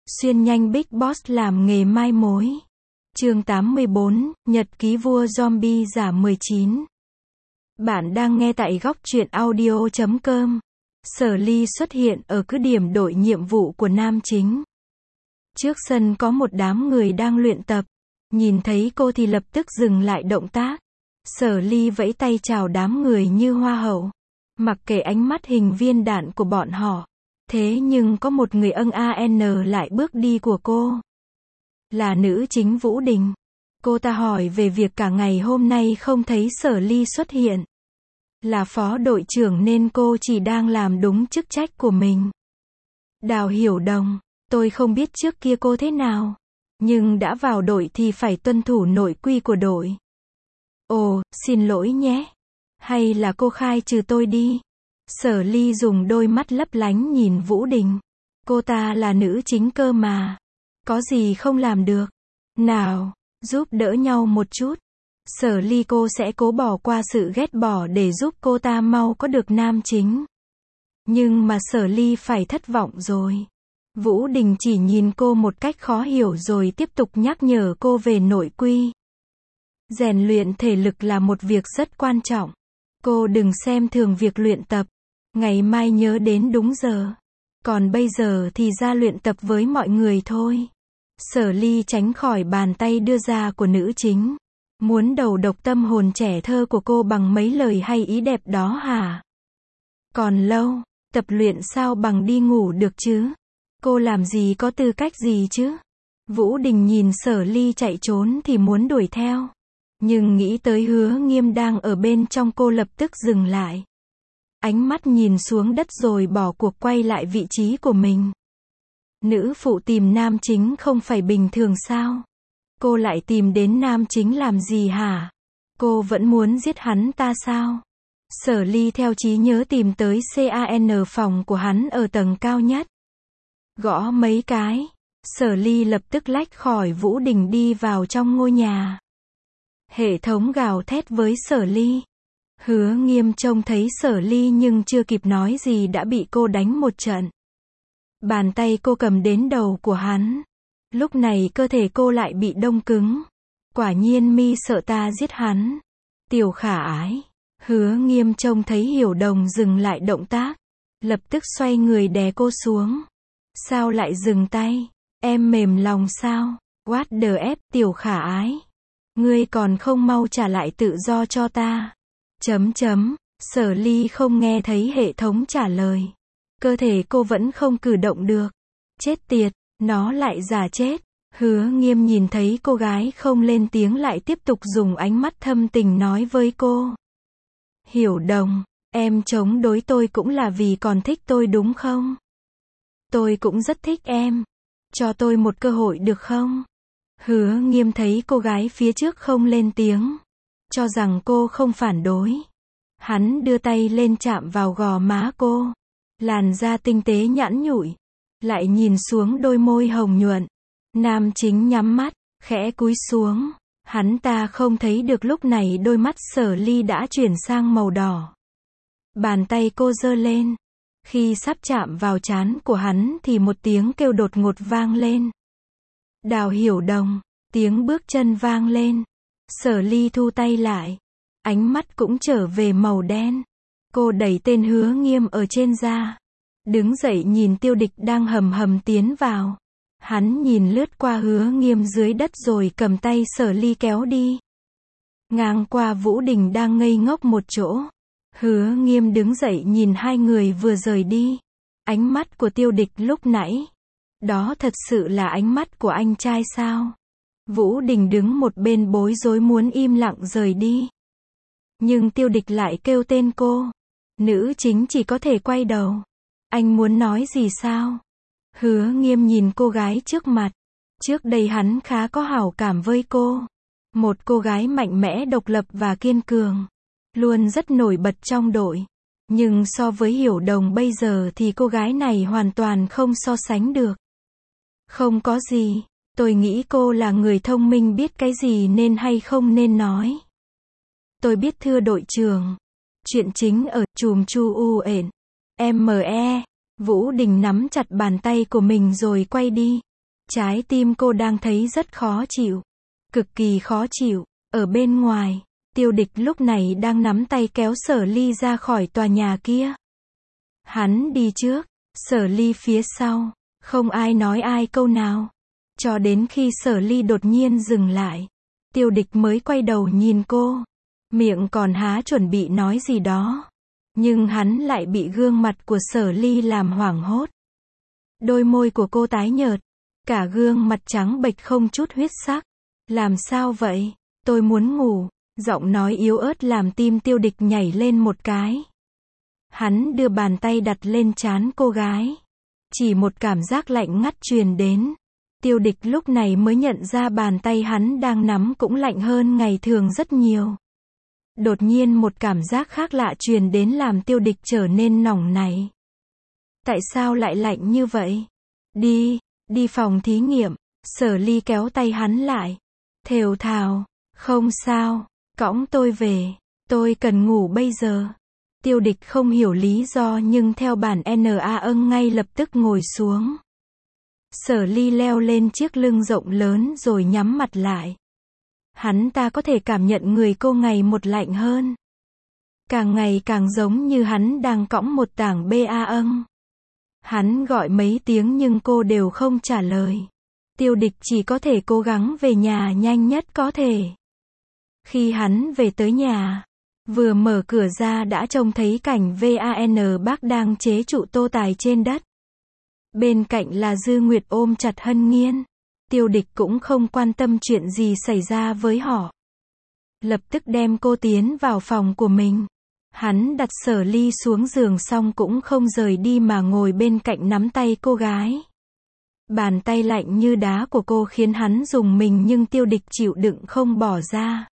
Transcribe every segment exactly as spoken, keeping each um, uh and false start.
Xuyên nhanh Big Boss làm nghề mai mối. Chương tám mươi bốn, Nhật ký vua zombie giả mười chín. Bạn đang nghe tại góc truyện audio chấm com. Sở Ly xuất hiện ở cứ điểm đội nhiệm vụ của nam chính. Trước sân có một đám người đang luyện tập. Nhìn thấy cô thì lập tức dừng lại động tác. Sở Ly vẫy tay chào đám người như hoa hậu. Mặc kệ ánh mắt hình viên đạn của bọn họ. Thế nhưng có một người âng an lại bước đi của cô. Là nữ chính Vũ Đình. Cô ta hỏi về việc cả ngày hôm nay không thấy Sở Ly xuất hiện. Là phó đội trưởng nên cô chỉ đang làm đúng chức trách của mình. Đào Hiểu Đồng, tôi không biết trước kia cô thế nào. Nhưng đã vào đội thì phải tuân thủ nội quy của đội. Ồ, xin lỗi nhé. Hay là cô khai trừ tôi đi. Sở Ly dùng đôi mắt lấp lánh nhìn Vũ Đình. Cô ta là nữ chính cơ mà. Có gì không làm được. Nào, giúp đỡ nhau một chút. Sở Ly cô sẽ cố bỏ qua sự ghét bỏ để giúp cô ta mau có được nam chính. Nhưng mà Sở Ly phải thất vọng rồi. Vũ Đình chỉ nhìn cô một cách khó hiểu rồi tiếp tục nhắc nhở cô về nội quy. Rèn luyện thể lực là một việc rất quan trọng. Cô đừng xem thường việc luyện tập. Ngày mai nhớ đến đúng giờ. Còn bây giờ thì ra luyện tập với mọi người thôi. Sở Ly tránh khỏi bàn tay đưa ra của nữ chính. Muốn đầu độc tâm hồn trẻ thơ của cô bằng mấy lời hay ý đẹp đó hả? Còn lâu, tập luyện sao bằng đi ngủ được chứ? Cô làm gì có tư cách gì chứ? Vũ Đình nhìn Sở Ly chạy trốn thì muốn đuổi theo. Nhưng nghĩ tới Hứa Nghiêm đang ở bên trong cô lập tức dừng lại. Ánh mắt nhìn xuống đất rồi bỏ cuộc quay lại vị trí của mình. Nữ phụ tìm nam chính không phải bình thường sao? Cô lại tìm đến nam chính làm gì hả? Cô vẫn muốn giết hắn ta sao? Sở Ly theo trí nhớ tìm tới can phòng của hắn ở tầng cao nhất. Gõ mấy cái. Sở Ly lập tức lách khỏi Vũ Đình đi vào trong ngôi nhà. Hệ thống gào thét với Sở Ly. Hứa Nghiêm trông thấy Sở Ly nhưng chưa kịp nói gì đã bị cô đánh một trận. Bàn tay cô cầm đến đầu của hắn. Lúc này cơ thể cô lại bị đông cứng. Quả nhiên mi sợ ta giết hắn. Tiểu khả ái. Hứa Nghiêm trông thấy Hiểu Đồng dừng lại động tác. Lập tức xoay người đè cô xuống. Sao lại dừng tay? Em mềm lòng sao? What the f, tiểu khả ái. Ngươi còn không mau trả lại tự do cho ta. Chấm chấm, Sở Ly không nghe thấy hệ thống trả lời. Cơ thể cô vẫn không cử động được. Chết tiệt, nó lại giả chết. Hứa Nghiêm nhìn thấy cô gái không lên tiếng lại tiếp tục dùng ánh mắt thâm tình nói với cô. Hiểu Đồng, em chống đối tôi cũng là vì còn thích tôi đúng không? Tôi cũng rất thích em. Cho tôi một cơ hội được không? Hứa Nghiêm thấy cô gái phía trước không lên tiếng. Cho rằng cô không phản đối. Hắn đưa tay lên chạm vào gò má cô. Làn da tinh tế nhẵn nhụi. Lại nhìn xuống đôi môi hồng nhuận. Nam chính nhắm mắt, khẽ cúi xuống. Hắn ta không thấy được lúc này đôi mắt Sở Ly đã chuyển sang màu đỏ. Bàn tay cô giơ lên. Khi sắp chạm vào trán của hắn thì một tiếng kêu đột ngột vang lên. Đào Hiểu Đồng, tiếng bước chân vang lên. Sở Ly thu tay lại. Ánh mắt cũng trở về màu đen. Cô đẩy tên Hứa Nghiêm ở trên ra. Đứng dậy nhìn Tiêu Địch đang hầm hầm tiến vào. Hắn nhìn lướt qua Hứa Nghiêm dưới đất rồi cầm tay Sở Ly kéo đi. Ngang qua Vũ Đình đang ngây ngốc một chỗ. Hứa Nghiêm đứng dậy nhìn hai người vừa rời đi. Ánh mắt của Tiêu Địch lúc nãy. Đó thật sự là ánh mắt của anh trai sao? Vũ Đình đứng một bên bối rối muốn im lặng rời đi. Nhưng Tiêu Địch lại kêu tên cô. Nữ chính chỉ có thể quay đầu. Anh muốn nói gì sao? Hứa Nghiêm nhìn cô gái trước mặt. Trước đây hắn khá có hảo cảm với cô. Một cô gái mạnh mẽ độc lập và kiên cường. Luôn rất nổi bật trong đội. Nhưng so với Hiểu Đồng bây giờ thì cô gái này hoàn toàn không so sánh được. Không có gì. Tôi nghĩ cô là người thông minh biết cái gì nên hay không nên nói. Tôi biết thưa đội trưởng. Chuyện chính ở chùm chu u ển. em e. Vũ Đình nắm chặt bàn tay của mình rồi quay đi. Trái tim cô đang thấy rất khó chịu. Cực kỳ khó chịu. Ở bên ngoài, Tiêu Địch lúc này đang nắm tay kéo Sở Ly ra khỏi tòa nhà kia. Hắn đi trước, Sở Ly phía sau. Không ai nói ai câu nào. Cho đến khi Sở Ly đột nhiên dừng lại. Tiêu Địch mới quay đầu nhìn cô. Miệng còn há chuẩn bị nói gì đó. Nhưng hắn lại bị gương mặt của Sở Ly làm hoảng hốt. Đôi môi của cô tái nhợt. Cả gương mặt trắng bệch không chút huyết sắc. Làm sao vậy? Tôi muốn ngủ. Giọng nói yếu ớt làm tim Tiêu Địch nhảy lên một cái. Hắn đưa bàn tay đặt lên trán cô gái. Chỉ một cảm giác lạnh ngắt truyền đến. Tiêu Địch lúc này mới nhận ra bàn tay hắn đang nắm cũng lạnh hơn ngày thường rất nhiều. Đột nhiên một cảm giác khác lạ truyền đến làm Tiêu Địch trở nên nóng nảy. Tại sao lại lạnh như vậy? Đi, đi phòng thí nghiệm. Sở Ly kéo tay hắn lại. Thều thào, không sao, cõng tôi về, tôi cần ngủ bây giờ. Tiêu Địch không hiểu lý do nhưng theo bản en a âng ngay lập tức ngồi xuống. Sở Ly leo lên chiếc lưng rộng lớn rồi nhắm mặt lại. Hắn ta có thể cảm nhận người cô ngày một lạnh hơn. Càng ngày càng giống như hắn đang cõng một tảng bê a âng. Hắn gọi mấy tiếng nhưng cô đều không trả lời. Tiêu Địch chỉ có thể cố gắng về nhà nhanh nhất có thể. Khi hắn về tới nhà, vừa mở cửa ra đã trông thấy cảnh van bác đang chế trụ tô tài trên đất. Bên cạnh là Dư Nguyệt ôm chặt Hân Nghiên. Tiêu Địch cũng không quan tâm chuyện gì xảy ra với họ. Lập tức đem cô tiến vào phòng của mình. Hắn đặt Sở Ly xuống giường xong cũng không rời đi mà ngồi bên cạnh nắm tay cô gái. Bàn tay lạnh như đá của cô khiến hắn rùng mình nhưng Tiêu Địch chịu đựng không bỏ ra.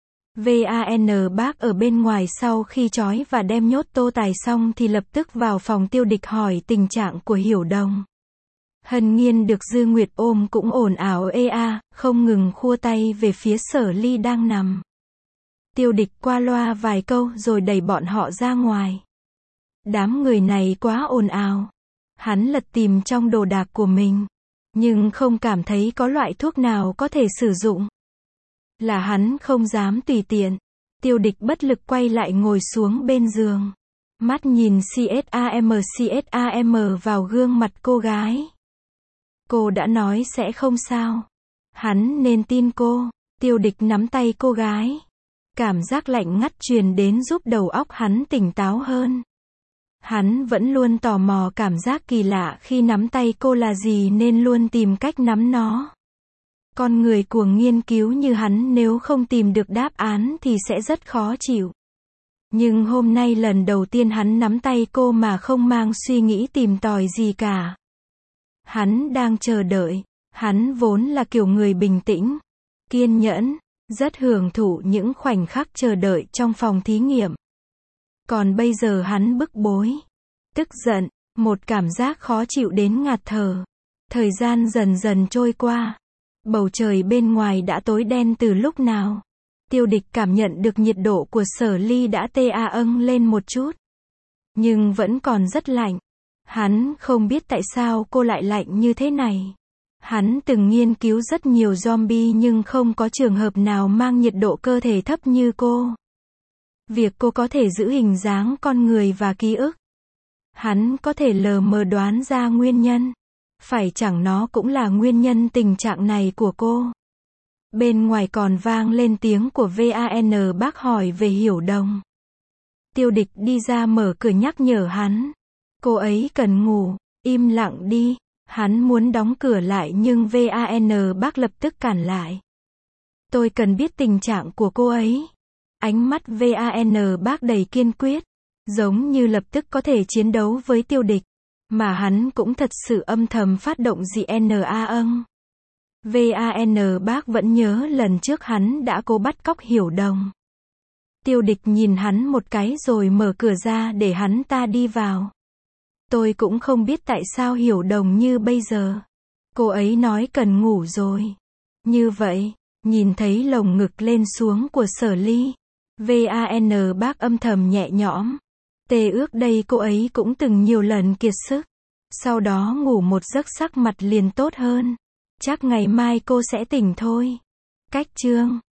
van bác ở bên ngoài sau khi trói và đem nhốt tô tài xong thì lập tức vào phòng Tiêu Địch hỏi tình trạng của Hiểu Đồng. Hân Nghiên được Dư Nguyệt ôm cũng ồn ào ê a, không ngừng khua tay về phía Sở Ly đang nằm. Tiêu Địch qua loa vài câu rồi đẩy bọn họ ra ngoài. Đám người này quá ồn ào. Hắn lật tìm trong đồ đạc của mình, nhưng không cảm thấy có loại thuốc nào có thể sử dụng. Là hắn không dám tùy tiện. Tiêu Địch bất lực quay lại ngồi xuống bên giường. Mắt nhìn xàm xàm vào gương mặt cô gái. Cô đã nói sẽ không sao. Hắn nên tin cô. Tiêu Địch nắm tay cô gái. Cảm giác lạnh ngắt truyền đến giúp đầu óc hắn tỉnh táo hơn. Hắn vẫn luôn tò mò cảm giác kỳ lạ khi nắm tay cô là gì nên luôn tìm cách nắm nó. Con người cuồng nghiên cứu như hắn nếu không tìm được đáp án thì sẽ rất khó chịu. Nhưng hôm nay lần đầu tiên hắn nắm tay cô mà không mang suy nghĩ tìm tòi gì cả. Hắn đang chờ đợi. Hắn vốn là kiểu người bình tĩnh, kiên nhẫn, rất hưởng thụ những khoảnh khắc chờ đợi trong phòng thí nghiệm. Còn bây giờ hắn bức bối, tức giận, một cảm giác khó chịu đến ngạt thở. Thời gian dần dần trôi qua. Bầu trời bên ngoài đã tối đen từ lúc nào. Tiêu Địch cảm nhận được nhiệt độ của Sở Ly đã tê a âng lên một chút. Nhưng vẫn còn rất lạnh. Hắn không biết tại sao cô lại lạnh như thế này. Hắn từng nghiên cứu rất nhiều zombie nhưng không có trường hợp nào mang nhiệt độ cơ thể thấp như cô. Việc cô có thể giữ hình dáng con người và ký ức. Hắn có thể lờ mờ đoán ra nguyên nhân. Phải chẳng nó cũng là nguyên nhân tình trạng này của cô. Bên ngoài còn vang lên tiếng của van bác hỏi về Hiểu Đồng. Tiêu Địch đi ra mở cửa nhắc nhở hắn. Cô ấy cần ngủ, im lặng đi. Hắn muốn đóng cửa lại nhưng van bác lập tức cản lại. Tôi cần biết tình trạng của cô ấy. Ánh mắt van bác đầy kiên quyết. Giống như lập tức có thể chiến đấu với Tiêu Địch. Mà hắn cũng thật sự âm thầm phát động gì en a âng. van bác vẫn nhớ lần trước hắn đã cố bắt cóc Hiểu Đồng. Tiêu Địch nhìn hắn một cái rồi mở cửa ra để hắn ta đi vào. Tôi cũng không biết tại sao Hiểu Đồng như bây giờ. Cô ấy nói cần ngủ rồi. Như vậy, nhìn thấy lồng ngực lên xuống của Sở Ly. van bác âm thầm nhẹ nhõm. Tê ước đây cô ấy cũng từng nhiều lần kiệt sức. Sau đó ngủ một giấc sắc mặt liền tốt hơn. Chắc ngày mai cô sẽ tỉnh thôi. Cách chương